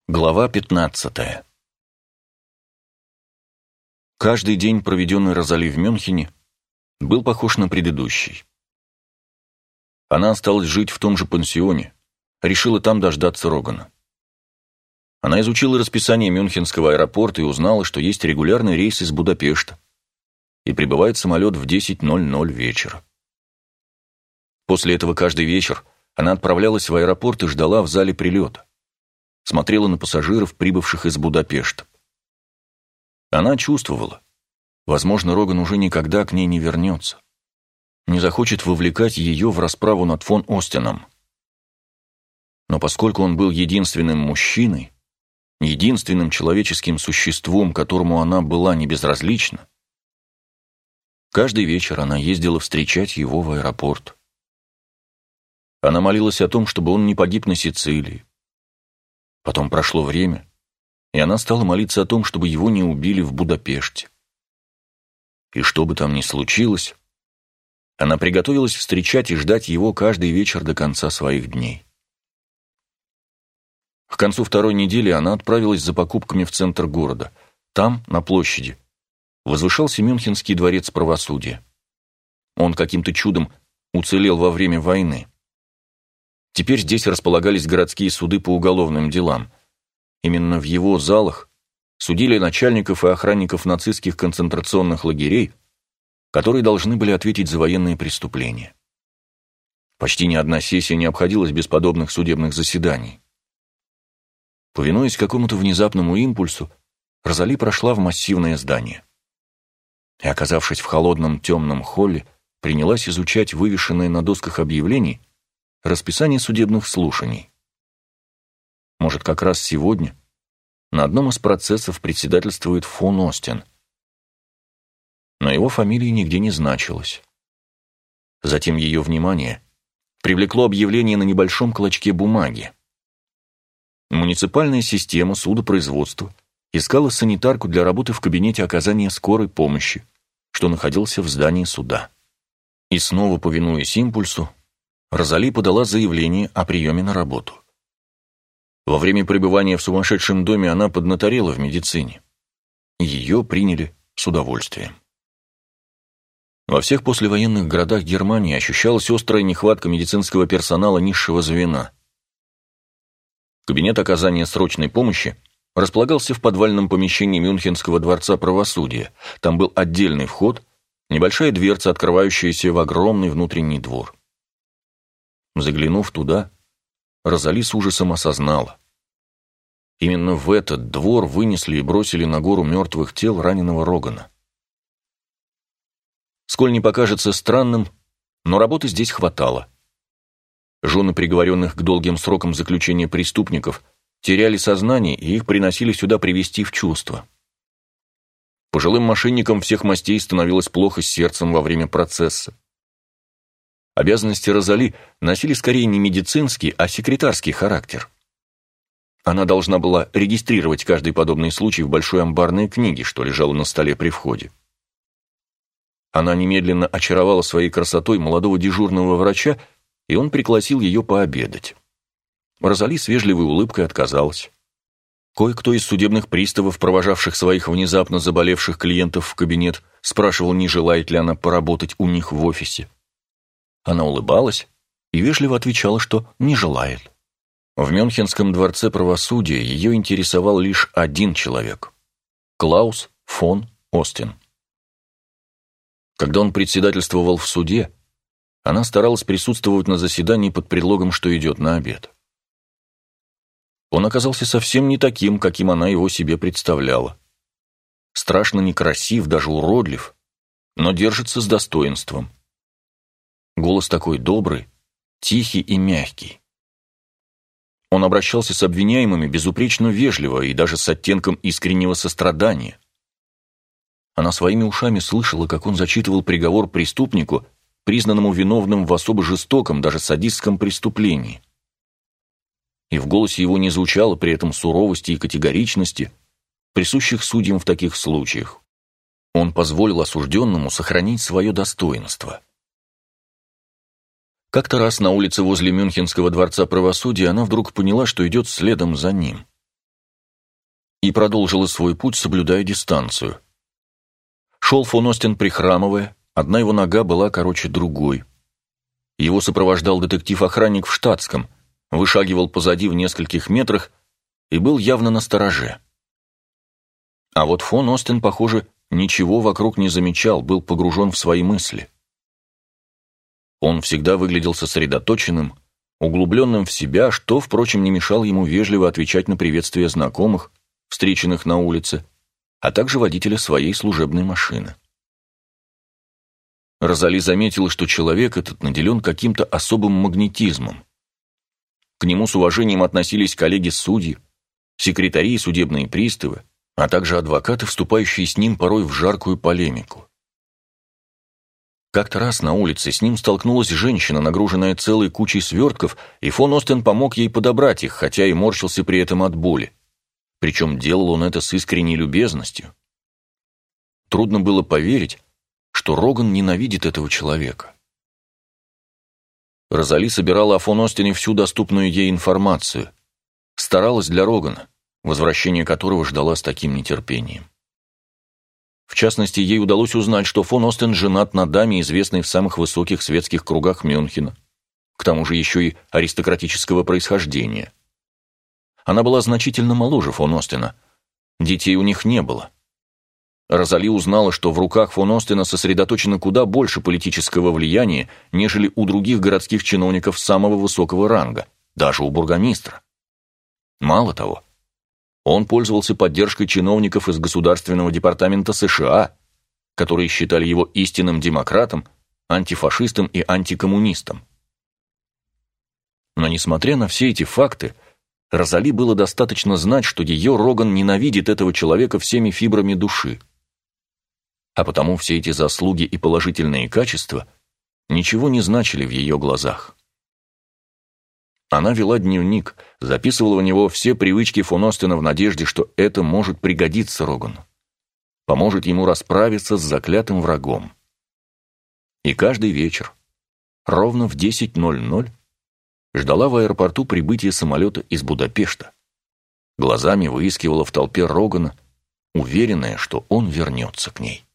Глава 15. Каждый день, проведенный Розали в Мюнхене, был похож на предыдущий. Она осталась жить в том же пансионе, решила там дождаться Рогана. Она изучила расписание Мюнхенского аэропорта и узнала, что есть регулярный рейс из Будапешта, и прибывает самолет в 10:00 вечера. После этого каждый вечер она отправлялась в аэропорт и ждала в зале прилета. Смотрела на пассажиров, прибывших из Будапешта. Она чувствовала, возможно, Роган уже никогда к ней не вернется, не захочет вовлекать ее в расправу над фон Остином. Но поскольку он был единственным мужчиной, единственным человеческим существом, которому она была не безразлична, каждый вечер она ездила встречать его в аэропорт. Она молилась о том, чтобы он не погиб на Сицилии. Потом прошло время, и она стала молиться о том, чтобы его не убили в Будапеште. И что бы там ни случилось, она приготовилась встречать и ждать его каждый вечер до конца своих дней. К концу второй недели она отправилась за покупками в центр города. Там, на площади, возвышался Мюнхенский дворец правосудия. Он каким-то чудом уцелел во время войны. Теперь здесь располагались городские суды по уголовным делам. Именно в его залах судили начальников и охранников нацистских концентрационных лагерей, которые должны были ответить за военные преступления. Почти ни одна сессия не обходилась без подобных судебных заседаний. Повинуясь какому-то внезапному импульсу, Розали прошла в массивное здание. И, оказавшись в холодном темном холле, принялась изучать вывешенные на досках объявлений расписание судебных слушаний. Может, как раз сегодня на одном из процессов председательствует фон Остин. Но его фамилии нигде не значилось. Затем ее внимание привлекло объявление на небольшом клочке бумаги. Муниципальная система судопроизводства искала санитарку для работы в кабинете оказания скорой помощи, что находился в здании суда. И снова, повинуясь импульсу, Розали подала заявление о приеме на работу. Во время пребывания в сумасшедшем доме она поднаторела в медицине. Ее приняли с удовольствием. Во всех послевоенных городах Германии ощущалась острая нехватка медицинского персонала низшего звена. Кабинет оказания срочной помощи располагался в подвальном помещении Мюнхенского дворца правосудия. Там был отдельный вход, небольшая дверца, открывающаяся в огромный внутренний двор. Заглянув туда, Розали с ужасом осознала. Именно в этот двор вынесли и бросили на гору мертвых тел раненого Рогана. Сколь не покажется странным, но работы здесь хватало. Жены приговоренных к долгим срокам заключения преступников теряли сознание, и их приносили сюда привести в чувство. Пожилым мошенникам всех мастей становилось плохо с сердцем во время процесса. Обязанности Розали носили скорее не медицинский, а секретарский характер. Она должна была регистрировать каждый подобный случай в большой амбарной книге, что лежало на столе при входе. Она немедленно очаровала своей красотой молодого дежурного врача, и он пригласил ее пообедать. Розали с вежливой улыбкой отказалась. Кое-кто из судебных приставов, провожавших своих внезапно заболевших клиентов в кабинет, спрашивал, не желает ли она поработать у них в офисе. Она улыбалась и вежливо отвечала, что не желает. В Мюнхенском дворце правосудия ее интересовал лишь один человек – Клаус фон Остин. Когда он председательствовал в суде, она старалась присутствовать на заседании под предлогом, что идет на обед. Он оказался совсем не таким, каким она его себе представляла. Страшно некрасив, даже уродлив, но держится с достоинством. Голос такой добрый, тихий и мягкий. Он обращался с обвиняемыми безупречно вежливо и даже с оттенком искреннего сострадания. Она своими ушами слышала, как он зачитывал приговор преступнику, признанному виновным в особо жестоком, даже садистском преступлении. И в голосе его не звучало при этом суровости и категоричности, присущих судьям в таких случаях. Он позволил осужденному сохранить свое достоинство. Как-то раз на улице возле Мюнхенского дворца правосудия она вдруг поняла, что идет следом за ним. и продолжила свой путь, соблюдая дистанцию. Шел фон Остин прихрамывая, одна его нога была короче другой. Его сопровождал детектив-охранник в штатском, вышагивал позади в нескольких метрах и был явно настороже. А вот фон Остин, похоже, ничего вокруг не замечал, был погружен в свои мысли. Он всегда выглядел сосредоточенным, углубленным в себя, что, впрочем, не мешало ему вежливо отвечать на приветствия знакомых, встреченных на улице, а также водителя своей служебной машины. Розали заметила, что человек этот наделен каким-то особым магнетизмом. К нему с уважением относились коллеги-судьи, секретари и судебные приставы, а также адвокаты, вступающие с ним порой в жаркую полемику. Как-то раз на улице с ним столкнулась женщина, нагруженная целой кучей свертков, и фон Остин помог ей подобрать их, хотя и морщился при этом от боли. Причем делал он это с искренней любезностью. Трудно было поверить, что Роган ненавидит этого человека. Розали собирала о фон Остине всю доступную ей информацию, старалась для Рогана, возвращение которого ждала с таким нетерпением. В частности, ей удалось узнать, что фон Остин женат на даме, известной в самых высоких светских кругах Мюнхена, к тому же еще и аристократического происхождения. Она была значительно моложе фон Остина, детей у них не было. Розали узнала, что в руках фон Остина сосредоточено куда больше политического влияния, нежели у других городских чиновников самого высокого ранга, даже у бургомистра. Мало того, он пользовался поддержкой чиновников из Государственного департамента США, которые считали его истинным демократом, антифашистом и антикоммунистом. Но несмотря на все эти факты, Розали было достаточно знать, что ее Роган ненавидит этого человека всеми фибрами души. А потому все эти заслуги и положительные качества ничего не значили в ее глазах. Она вела дневник, записывала в него все привычки фон Остина в надежде, что это может пригодиться Рогану, поможет ему расправиться с заклятым врагом. И каждый вечер, ровно в 10:00, ждала в аэропорту прибытия самолета из Будапешта. Глазами выискивала в толпе Рогана, уверенная, что он вернется к ней.